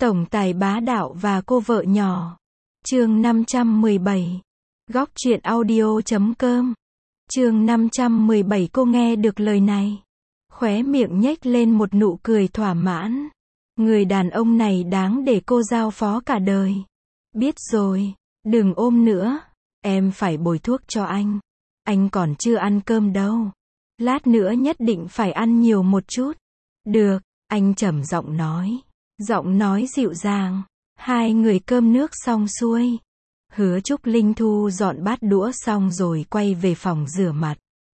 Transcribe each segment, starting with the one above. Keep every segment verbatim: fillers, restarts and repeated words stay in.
Tổng tài bá đạo và cô vợ nhỏ. Chương năm trăm mười bảy. Góc truyện audio chấm com. Chương năm trăm mười bảy. Cô nghe được lời này, khóe miệng nhếch lên một nụ cười thỏa mãn. Người đàn ông này đáng để cô giao phó cả đời. Biết rồi, đừng ôm nữa. Em phải bồi thuốc cho anh. Anh còn chưa ăn cơm đâu. Lát nữa nhất định phải ăn nhiều một chút. Được, anh trầm giọng nói. Giọng nói dịu dàng. Hai người cơm nước xong xuôi. Hứa Trúc Linh thu dọn bát đũa xong rồi quay về phòng rửa mặt.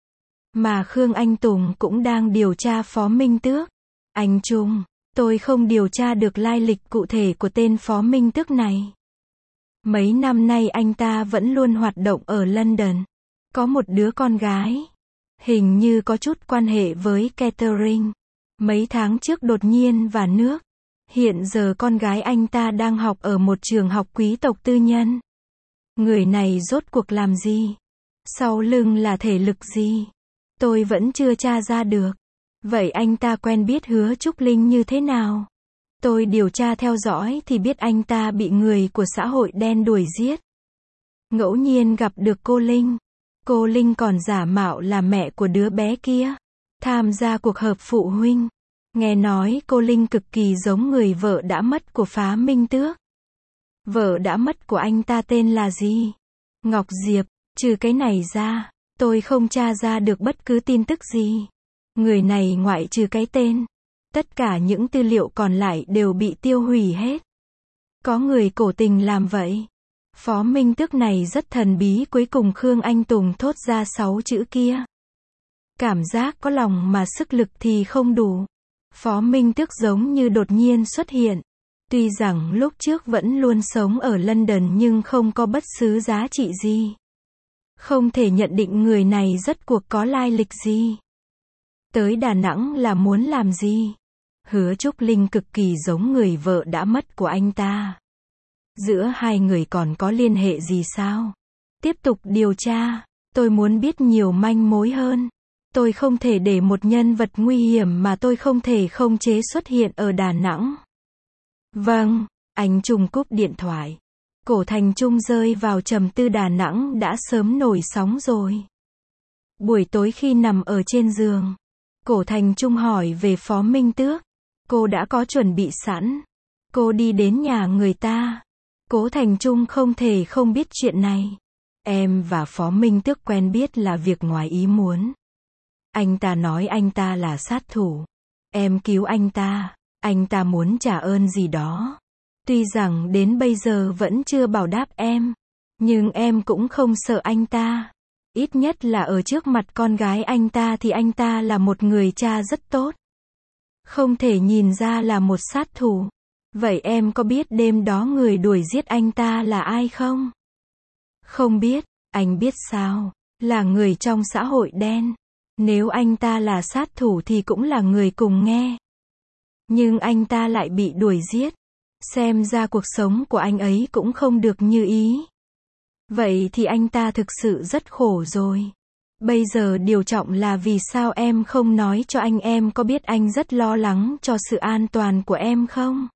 Mà Khương Anh Tùng cũng đang điều tra Phó Minh Tước. Anh Trung, tôi không điều tra được lai lịch cụ thể của tên Phó Minh Tước này. Mấy năm nay anh ta vẫn luôn hoạt động ở London. Có một đứa con gái. Hình như có chút quan hệ với Catherine. Mấy tháng trước đột nhiên và nước. Hiện giờ con gái anh ta đang học ở một trường học quý tộc tư nhân. Người này rốt cuộc làm gì? Sau lưng là thể lực gì? Tôi vẫn chưa tra ra được. Vậy anh ta quen biết Hứa Trúc Linh như thế nào? Tôi điều tra theo dõi thì biết anh ta bị người của xã hội đen đuổi giết. Ngẫu nhiên gặp được cô Linh. Cô Linh còn giả mạo là mẹ của đứa bé kia. Tham gia cuộc họp phụ huynh. Nghe nói cô Linh cực kỳ giống người vợ đã mất của Phá Minh Tước. Vợ đã mất của anh ta tên là gì? Ngọc Diệp. Trừ cái này ra, tôi không tra ra được bất cứ tin tức gì. Người này ngoại trừ cái tên, tất cả những tư liệu còn lại đều bị tiêu hủy hết. Có người cố tình làm vậy. Phó Minh Tước này rất thần bí. Cuối cùng Khương Anh Tùng thốt ra sáu chữ kia. Cảm giác có lòng mà sức lực thì không đủ. Phó Minh Tước giống như đột nhiên xuất hiện. Tuy rằng lúc trước vẫn luôn sống ở London nhưng không có bất cứ giá trị gì. Không thể nhận định người này rốt cuộc có lai lịch gì. Tới Đà Nẵng là muốn làm gì? Hứa Trúc Linh cực kỳ giống người vợ đã mất của anh ta. Giữa hai người còn có liên hệ gì sao? Tiếp tục điều tra. Tôi muốn biết nhiều manh mối hơn. Tôi không thể để một nhân vật nguy hiểm mà tôi không thể khống chế xuất hiện ở Đà Nẵng. Vâng, anh Trung cúp điện thoại. Cổ Thành Trung rơi vào trầm tư. Đà Nẵng đã sớm nổi sóng rồi. Buổi tối khi nằm ở trên giường, Cổ Thành Trung hỏi về Phó Minh Tước. Cô đã có chuẩn bị sẵn. Cô đi đến nhà người ta. Cố Thành Trung không thể không biết chuyện này. Em và Phó Minh Tước quen biết là việc ngoài ý muốn. Anh ta nói anh ta là sát thủ. Em cứu anh ta. Anh ta muốn trả ơn gì đó. Tuy rằng đến bây giờ vẫn chưa bảo đáp em. Nhưng em cũng không sợ anh ta. Ít nhất là ở trước mặt con gái anh ta thì anh ta là một người cha rất tốt. Không thể nhìn ra là một sát thủ. Vậy em có biết đêm đó người đuổi giết anh ta là ai không? Không biết. Anh biết sao? Là người trong xã hội đen. Nếu anh ta là sát thủ thì cũng là người cùng nghe. Nhưng anh ta lại bị đuổi giết. Xem ra cuộc sống của anh ấy cũng không được như ý. Vậy thì anh ta thực sự rất khổ rồi. Bây giờ điều trọng là vì sao em không nói cho anh? Em có biết anh rất lo lắng cho sự an toàn của em không?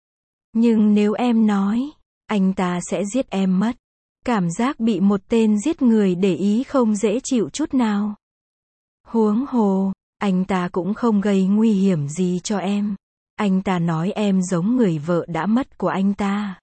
Nhưng nếu em nói, anh ta sẽ giết em mất. Cảm giác bị một tên giết người để ý không dễ chịu chút nào. Huống hồ, anh ta cũng không gây nguy hiểm gì cho em. Anh ta nói em giống người vợ đã mất của anh ta.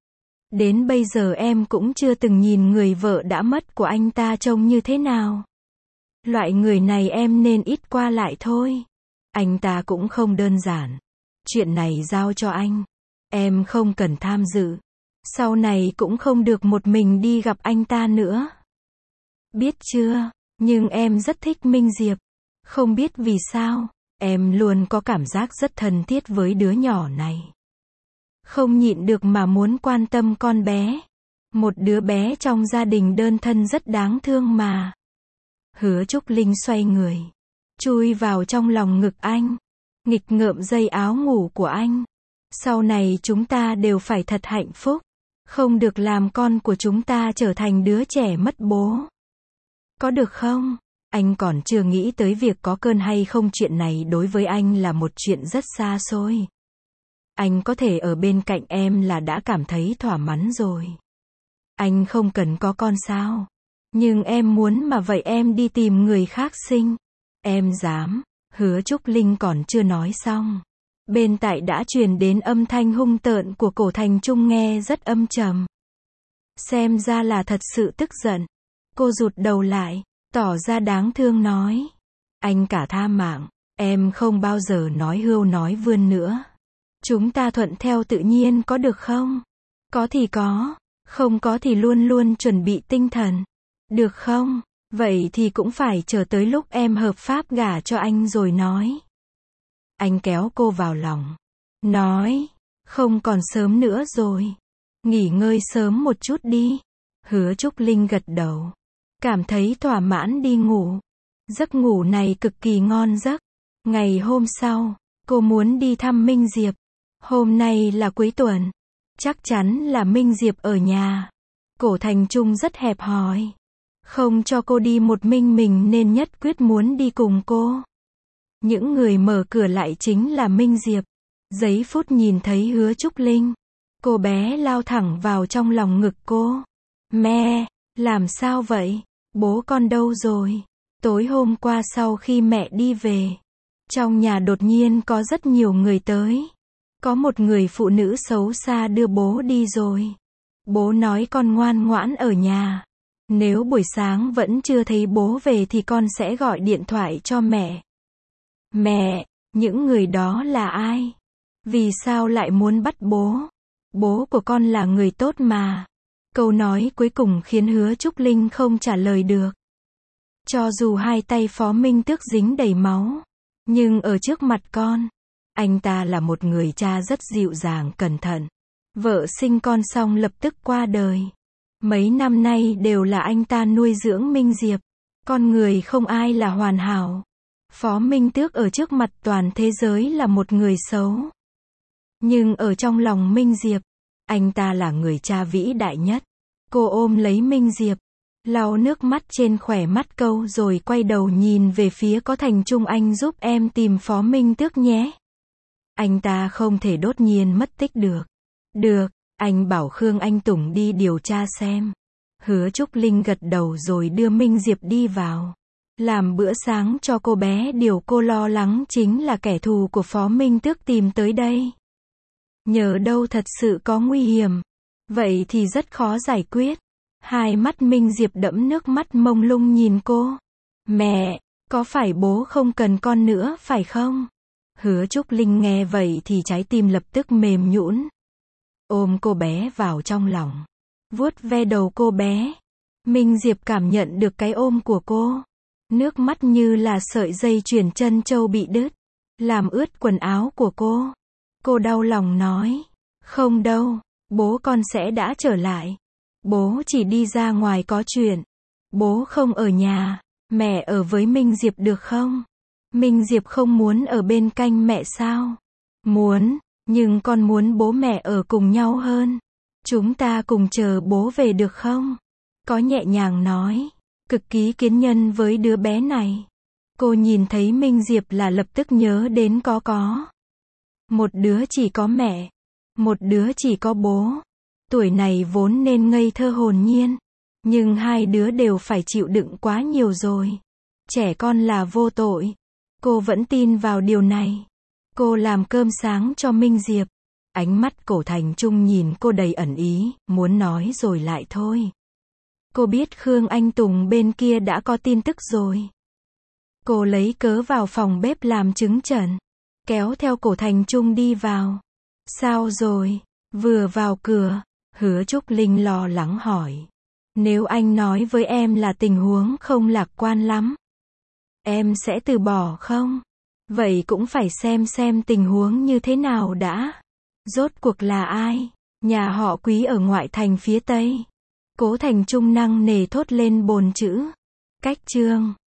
Đến bây giờ em cũng chưa từng nhìn người vợ đã mất của anh ta trông như thế nào. Loại người này em nên ít qua lại thôi. Anh ta cũng không đơn giản. Chuyện này giao cho anh. Em không cần tham dự. Sau này cũng không được một mình đi gặp anh ta nữa. Biết chưa? Nhưng em rất thích Minh Diệp. Không biết vì sao, em luôn có cảm giác rất thân thiết với đứa nhỏ này. Không nhịn được mà muốn quan tâm con bé. Một đứa bé trong gia đình đơn thân rất đáng thương mà. Hứa Trúc Linh xoay người, chui vào trong lòng ngực anh, nghịch ngợm dây áo ngủ của anh. Sau này chúng ta đều phải thật hạnh phúc. Không được làm con của chúng ta trở thành đứa trẻ mất bố. Có được không? Anh còn chưa nghĩ tới việc có cơn hay không. Chuyện này đối với anh là một chuyện rất xa xôi. Anh có thể ở bên cạnh em là đã cảm thấy thỏa mãn rồi. Anh không cần có con sao? Nhưng em muốn mà vậy em đi tìm người khác sinh. Em dám. Hứa Trúc Linh còn chưa nói xong. Bên tai đã truyền đến âm thanh hung tợn của Cổ Thành Trung nghe rất âm trầm. Xem ra là thật sự tức giận. Cô rụt đầu lại, tỏ ra đáng thương nói. Anh cả tha mạng, em không bao giờ nói hưu nói vươn nữa. Chúng ta thuận theo tự nhiên có được không? Có thì có, không có thì luôn luôn chuẩn bị tinh thần. Được không? Vậy thì cũng phải chờ tới lúc em hợp pháp gả cho anh rồi nói. Anh kéo cô vào lòng. Nói, không còn sớm nữa rồi. Nghỉ ngơi sớm một chút đi. Hứa Trúc Linh gật đầu. Cảm thấy thỏa mãn đi ngủ. Giấc ngủ này cực kỳ ngon giấc. Ngày hôm sau, cô muốn đi thăm Minh Diệp. Hôm nay là cuối tuần. Chắc chắn là Minh Diệp ở nhà. Cổ Thành Trung rất hẹp hòi. Không cho cô đi một mình mình nên nhất quyết muốn đi cùng cô. Những người mở cửa lại chính là Minh Diệp. Giây phút nhìn thấy Hứa Trúc Linh, cô bé lao thẳng vào trong lòng ngực cô. Mẹ, làm sao vậy? Bố con đâu rồi? Tối hôm qua sau khi mẹ đi về, trong nhà đột nhiên có rất nhiều người tới. Có một người phụ nữ xấu xa đưa bố đi rồi. Bố nói con ngoan ngoãn ở nhà. Nếu buổi sáng vẫn chưa thấy bố về thì con sẽ gọi điện thoại cho mẹ. Mẹ, những người đó là ai? Vì sao lại muốn bắt bố? Bố của con là người tốt mà. Câu nói cuối cùng khiến Hứa Trúc Linh không trả lời được. Cho dù hai tay Phó Minh Tước dính đầy máu, nhưng ở trước mặt con, anh ta là một người cha rất dịu dàng cẩn thận. Vợ sinh con xong lập tức qua đời. Mấy năm nay đều là anh ta nuôi dưỡng Minh Diệp. Con người không ai là hoàn hảo. Phó Minh Tước ở trước mặt toàn thế giới là một người xấu. Nhưng ở trong lòng Minh Diệp, anh ta là người cha vĩ đại nhất. Cô ôm lấy Minh Diệp, lau nước mắt trên khóe mắt câu rồi quay đầu nhìn về phía Có Thành Trung. Anh giúp em tìm Phó Minh Tước nhé. Anh ta không thể đột nhiên mất tích được. Được, anh bảo Khương Anh Tùng đi điều tra xem. Hứa Trúc Linh gật đầu rồi đưa Minh Diệp đi vào. Làm bữa sáng cho cô bé. Điều cô lo lắng chính là kẻ thù của Phó Minh Tước tìm tới đây. Nhờ đâu thật sự có nguy hiểm. Vậy thì rất khó giải quyết. Hai mắt Minh Diệp đẫm nước mắt mông lung nhìn cô. Mẹ, có phải bố không cần con nữa phải không? Hứa Trúc Linh nghe vậy thì trái tim lập tức mềm nhũn. Ôm cô bé vào trong lòng. Vuốt ve đầu cô bé. Minh Diệp cảm nhận được cái ôm của cô. Nước mắt như là sợi dây chuyền chân châu bị đứt. Làm ướt quần áo của cô. Cô đau lòng nói. Không đâu, bố con sẽ đã trở lại. Bố chỉ đi ra ngoài có chuyện. Bố không ở nhà. Mẹ ở với Minh Diệp được không? Minh Diệp không muốn ở bên cạnh mẹ sao? Muốn, nhưng con muốn bố mẹ ở cùng nhau hơn. Chúng ta cùng chờ bố về được không? Có nhẹ nhàng nói. Cực kỳ kiên nhẫn với đứa bé này. Cô nhìn thấy Minh Diệp là lập tức nhớ đến có có. Một đứa chỉ có mẹ. Một đứa chỉ có bố. Tuổi này vốn nên ngây thơ hồn nhiên. Nhưng hai đứa đều phải chịu đựng quá nhiều rồi. Trẻ con là vô tội. Cô vẫn tin vào điều này. Cô làm cơm sáng cho Minh Diệp. Ánh mắt Cổ Thành Trung nhìn cô đầy ẩn ý, muốn nói rồi lại thôi. Cô biết Khương Anh Tùng bên kia đã có tin tức rồi. Cô lấy cớ vào phòng bếp làm trứng trần. Kéo theo Cổ Thành Trung đi vào. Sao rồi? Vừa vào cửa, Hứa Trúc Linh lo lắng hỏi. Nếu anh nói với em là tình huống không lạc quan lắm, em sẽ từ bỏ không? Vậy cũng phải xem xem tình huống như thế nào đã. Rốt cuộc là ai? Nhà họ Quý ở ngoại thành phía Tây. Cố Thành Trung năng nề thốt lên bồn chữ. Cách chương